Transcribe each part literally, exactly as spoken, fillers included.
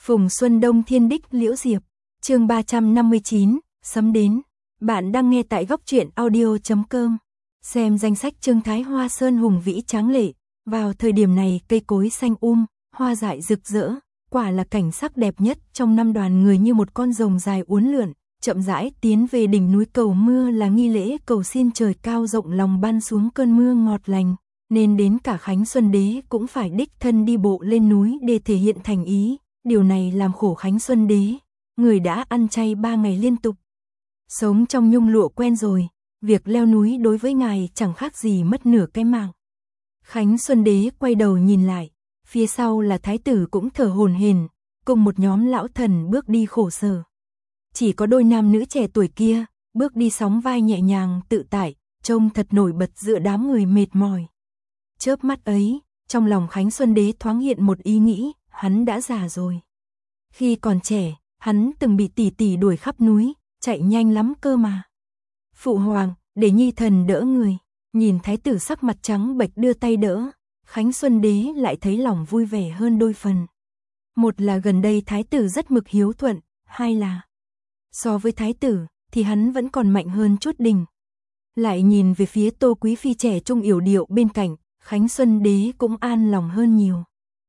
Phùng Xuân Đông Thiên Đích Liễu Diệp, chương ba trăm năm mươi chín, sấm đến. Bạn đang nghe tại góc truyện audio chấm com. Xem danh sách Trương Thái Hoa Sơn hùng vĩ tráng lệ, vào thời điểm này cây cối xanh um, hoa dại rực rỡ, quả là cảnh sắc đẹp nhất trong năm. Đoàn người như một con rồng dài uốn lượn, chậm rãi tiến về đỉnh núi cầu mưa, là nghi lễ cầu xin trời cao rộng lòng ban xuống cơn mưa ngọt lành, nên đến cả Khánh Xuân Đế cũng phải đích thân đi bộ lên núi để thể hiện thành ý. Điều này làm khổ Khánh Xuân Đế, người đã ăn chay ba ngày liên tục. Sống trong nhung lụa quen rồi, việc leo núi đối với ngài chẳng khác gì mất nửa cái mạng. Khánh Xuân Đế quay đầu nhìn lại, phía sau là thái tử cũng thở hổn hển, cùng một nhóm lão thần bước đi khổ sở. Chỉ có đôi nam nữ trẻ tuổi kia, bước đi sóng vai nhẹ nhàng tự tại, trông thật nổi bật giữa đám người mệt mỏi. Chớp mắt ấy, trong lòng Khánh Xuân Đế thoáng hiện một ý nghĩ, hắn đã già rồi. Khi còn trẻ, hắn từng bị tỷ tỷ đuổi khắp núi, chạy nhanh lắm cơ mà. Phụ hoàng, để nhi thần đỡ người. Nhìn thái tử sắc mặt trắng bệch đưa tay đỡ, Khánh Xuân Đế lại thấy lòng vui vẻ hơn đôi phần. Một là gần đây thái tử rất mực hiếu thuận, hai là so với thái tử thì hắn vẫn còn mạnh hơn chút đỉnh. Lại nhìn về phía Tô Quý phi trẻ trung yểu điệu bên cạnh, Khánh Xuân Đế cũng an lòng hơn nhiều.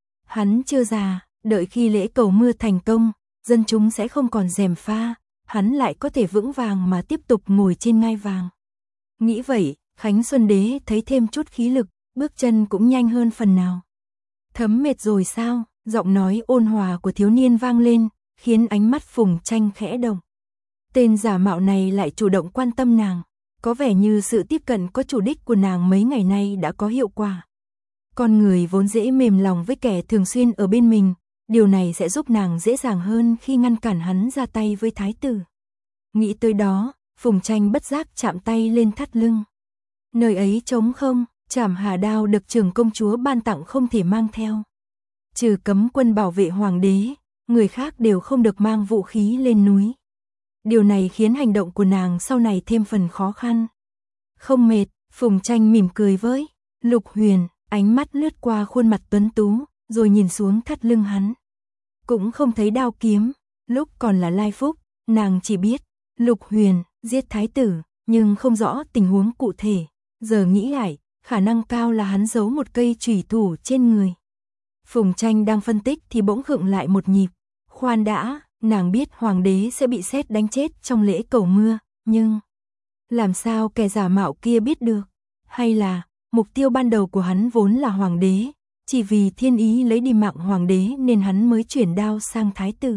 Hắn chưa già, đợi khi lễ cầu mưa thành công, dân chúng sẽ không còn gièm pha, hắn lại có thể vững vàng mà tiếp tục ngồi trên ngai vàng. Nghĩ vậy, Khánh Xuân Đế thấy thêm chút khí lực, bước chân cũng nhanh hơn phần nào. Thấm mệt rồi sao? Giọng nói ôn hòa của thiếu niên vang lên, khiến ánh mắt Phùng Tranh khẽ động. Tên giả mạo này lại chủ động quan tâm nàng, có vẻ như sự tiếp cận có chủ đích của nàng mấy ngày nay đã có hiệu quả. Con người vốn dễ mềm lòng với kẻ thường xuyên ở bên mình, điều này sẽ giúp nàng dễ dàng hơn khi ngăn cản hắn ra tay với thái tử. Nghĩ tới đó, Phùng Tranh bất giác chạm tay lên thắt lưng. Nơi ấy trống không, trảm hà đao được trưởng công chúa ban tặng không thể mang theo. Trừ cấm quân bảo vệ hoàng đế, người khác đều không được mang vũ khí lên núi. Điều này khiến hành động của nàng sau này thêm phần khó khăn. Không mệt, Phùng Tranh mỉm cười với Lục Huyền, ánh mắt lướt qua khuôn mặt tuấn tú, rồi nhìn xuống thắt lưng hắn. Cũng không thấy đao kiếm, lúc còn là Lai Phúc, nàng chỉ biết Lục Huyền giết thái tử, nhưng không rõ tình huống cụ thể. Giờ nghĩ lại, khả năng cao là hắn giấu một cây chủy thủ trên người. Phùng Tranh đang phân tích thì bỗng khựng lại một nhịp. Khoan đã, nàng biết hoàng đế sẽ bị sét đánh chết trong lễ cầu mưa, nhưng làm sao kẻ giả mạo kia biết được? Hay là mục tiêu ban đầu của hắn vốn là hoàng đế, chỉ vì thiên ý lấy đi mạng hoàng đế nên hắn mới chuyển đao sang thái tử.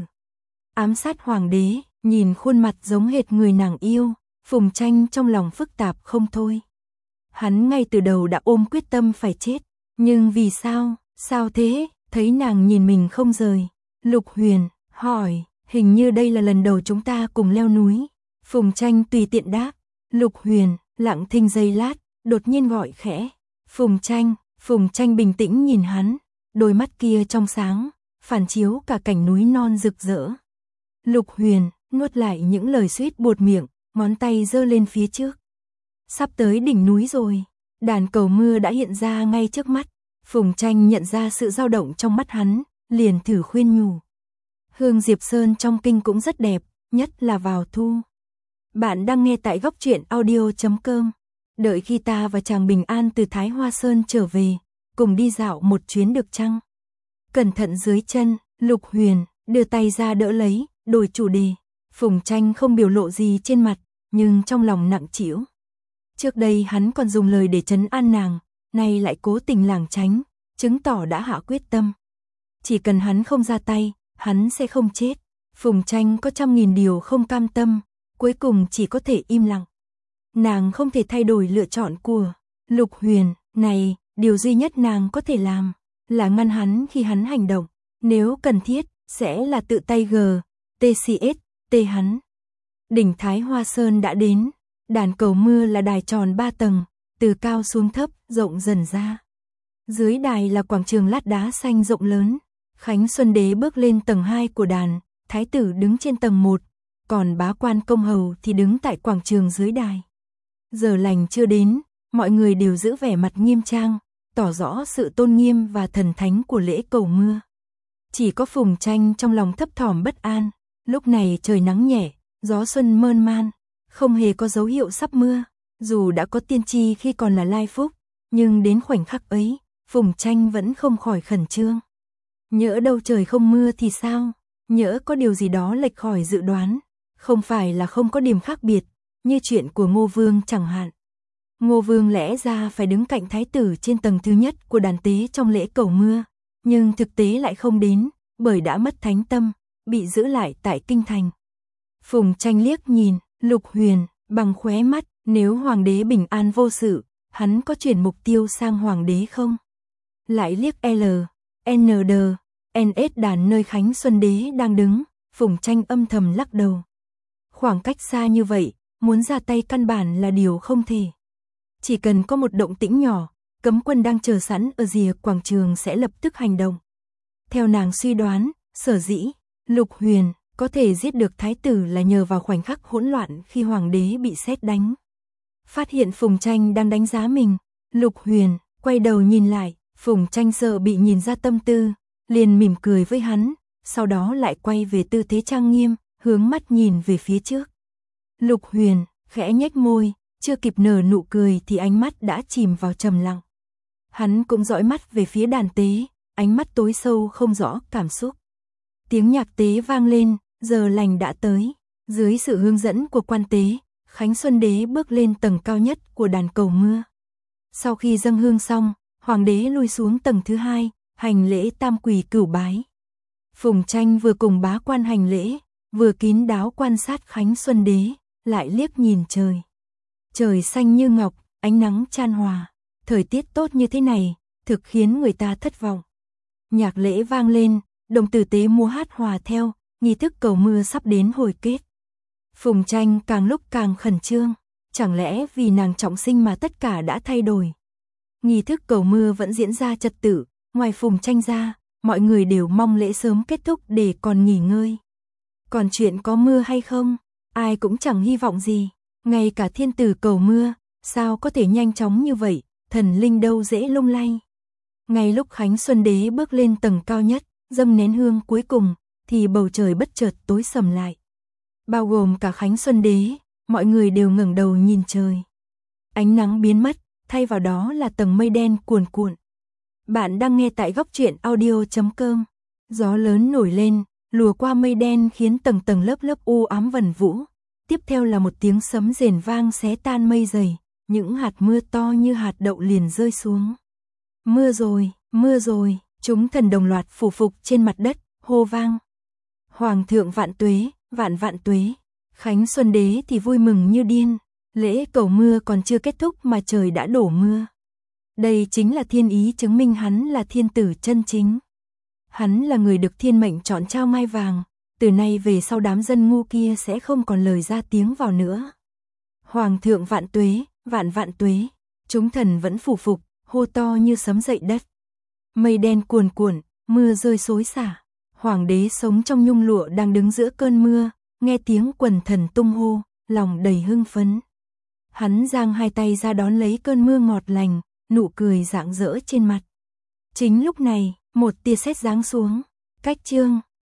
Ám sát hoàng đế, nhìn khuôn mặt giống hệt người nàng yêu, Phùng Tranh trong lòng phức tạp không thôi. Hắn ngay từ đầu đã ôm quyết tâm phải chết, nhưng vì sao, sao thế? Thấy nàng nhìn mình không rời, Lục Huyền hỏi, hình như đây là lần đầu chúng ta cùng leo núi. Phùng Tranh tùy tiện đáp. Lục Huyền lặng thinh giây lát, đột nhiên gọi khẽ, Phùng Tranh. Phùng Tranh bình tĩnh nhìn hắn, đôi mắt kia trong sáng, phản chiếu cả cảnh núi non rực rỡ. Lục Huyền nuốt lại những lời suýt buột miệng, ngón tay giơ lên phía trước. Sắp tới đỉnh núi rồi, đàn cầu mưa đã hiện ra ngay trước mắt. Phùng Tranh nhận ra sự dao động trong mắt hắn, liền thử khuyên nhủ. Hương Diệp Sơn trong kinh cũng rất đẹp, nhất là vào thu. Bạn đang nghe tại góc truyện audio chấm com. Đợi khi ta và chàng bình an từ Thái Hoa Sơn trở về, cùng đi dạo một chuyến được chăng? Cẩn thận dưới chân, Lục Huyền đưa tay ra đỡ lấy, đổi chủ đề. Phùng Tranh không biểu lộ gì trên mặt, nhưng trong lòng nặng trĩu. Trước đây hắn còn dùng lời để trấn an nàng, nay lại cố tình lảng tránh, chứng tỏ đã hạ quyết tâm. Chỉ cần hắn không ra tay, hắn sẽ không chết. Phùng Tranh có trăm nghìn điều không cam tâm, cuối cùng chỉ có thể im lặng. Nàng không thể thay đổi lựa chọn của Lục Huyền, này, điều duy nhất nàng có thể làm là ngăn hắn khi hắn hành động, nếu cần thiết, sẽ là tự tay gờ, tê xê ét, tê hắn. Đỉnh Thái Hoa Sơn đã đến, đàn cầu mưa là đài tròn ba tầng, từ cao xuống thấp, rộng dần ra. Dưới đài là quảng trường lát đá xanh rộng lớn. Khánh Xuân Đế bước lên tầng hai của đàn, thái tử đứng trên tầng một, còn bá quan công hầu thì đứng tại quảng trường dưới đài. Giờ lành chưa đến, mọi người đều giữ vẻ mặt nghiêm trang, tỏ rõ sự tôn nghiêm và thần thánh của lễ cầu mưa. Chỉ có Phùng Tranh trong lòng thấp thỏm bất an. Lúc này trời nắng nhẹ, gió xuân mơn man, không hề có dấu hiệu sắp mưa. Dù đã có tiên tri khi còn là Lai Phúc, nhưng đến khoảnh khắc ấy, Phùng Tranh vẫn không khỏi khẩn trương. Nhỡ đâu trời không mưa thì sao? Nhỡ có điều gì đó lệch khỏi dự đoán. Không phải là không có điểm khác biệt, như chuyện của Ngô Vương chẳng hạn. Ngô Vương lẽ ra phải đứng cạnh thái tử trên tầng thứ nhất của đàn tế trong lễ cầu mưa, nhưng thực tế lại không đến, bởi đã mất thánh tâm, bị giữ lại tại kinh thành. Phùng Tranh liếc nhìn Lục Huyền bằng khóe mắt, nếu hoàng đế bình an vô sự, hắn có chuyển mục tiêu sang hoàng đế không? Lại liếc L, N D, N S đàn nơi Khánh Xuân Đế đang đứng, Phùng Tranh âm thầm lắc đầu. Khoảng cách xa như vậy, muốn ra tay căn bản là điều không thể. Chỉ cần có một động tĩnh nhỏ, cấm quân đang chờ sẵn ở rìa quảng trường sẽ lập tức hành động. Theo nàng suy đoán, sở dĩ Lục Huyền có thể giết được thái tử là nhờ vào khoảnh khắc hỗn loạn khi hoàng đế bị sét đánh. Phát hiện Phùng Tranh đang đánh giá mình, Lục Huyền quay đầu nhìn lại, Phùng Tranh sợ bị nhìn ra tâm tư, liền mỉm cười với hắn, sau đó lại quay về tư thế trang nghiêm, hướng mắt nhìn về phía trước. Lục Huyền khẽ nhếch môi, chưa kịp nở nụ cười thì ánh mắt đã chìm vào trầm lặng. Hắn cũng dõi mắt về phía đàn tế, ánh mắt tối sâu không rõ cảm xúc. Tiếng nhạc tế vang lên, giờ lành đã tới. Dưới sự hướng dẫn của quan tế, Khánh Xuân Đế bước lên tầng cao nhất của đàn cầu mưa. Sau khi dâng hương xong, hoàng đế lui xuống tầng thứ hai, hành lễ tam quỳ cửu bái. Phùng Tranh vừa cùng bá quan hành lễ, vừa kín đáo quan sát Khánh Xuân Đế, lại liếc nhìn trời. Trời xanh như ngọc, ánh nắng chan hòa, thời tiết tốt như thế này, thực khiến người ta thất vọng. Nhạc lễ vang lên, đồng tử tế múa hát hòa theo, nghi thức cầu mưa sắp đến hồi kết. Phùng Tranh càng lúc càng khẩn trương, chẳng lẽ vì nàng trọng sinh mà tất cả đã thay đổi. Nghi thức cầu mưa vẫn diễn ra trật tự, ngoài Phùng Tranh ra, mọi người đều mong lễ sớm kết thúc để còn nghỉ ngơi. Còn chuyện có mưa hay không, ai cũng chẳng hy vọng gì. Ngay cả thiên tử cầu mưa, sao có thể nhanh chóng như vậy, thần linh đâu dễ lung lay. Ngay lúc Khánh Xuân Đế bước lên tầng cao nhất, dâng nén hương cuối cùng, thì bầu trời bất chợt tối sầm lại. Bao gồm cả Khánh Xuân Đế, mọi người đều ngẩng đầu nhìn trời. Ánh nắng biến mất, thay vào đó là tầng mây đen cuồn cuộn. Bạn đang nghe tại góc truyện audio chấm com. Gió lớn nổi lên, lùa qua mây đen khiến tầng tầng lớp lớp u ám vần vũ. Tiếp theo là một tiếng sấm rền vang xé tan mây dày, những hạt mưa to như hạt đậu liền rơi xuống. Mưa rồi, mưa rồi, chúng thần đồng loạt phủ phục trên mặt đất, hô vang. Hoàng thượng vạn tuế, vạn vạn tuế. Khánh Xuân Đế thì vui mừng như điên, lễ cầu mưa còn chưa kết thúc mà trời đã đổ mưa. Đây chính là thiên ý chứng minh hắn là thiên tử chân chính. Hắn là người được thiên mệnh chọn trao mai vàng, từ nay về sau đám dân ngu kia sẽ không còn lời ra tiếng vào nữa. Hoàng thượng vạn tuế, vạn vạn tuế, chúng thần vẫn phủ phục, hô to như sấm dậy đất. Mây đen cuồn cuộn, mưa rơi xối xả. Hoàng đế sống trong nhung lụa đang đứng giữa cơn mưa, nghe tiếng quần thần tung hô, lòng đầy hưng phấn. Hắn giang hai tay ra đón lấy cơn mưa ngọt lành, nụ cười rạng rỡ trên mặt. Chính lúc này, một tia sét giáng xuống, cách chương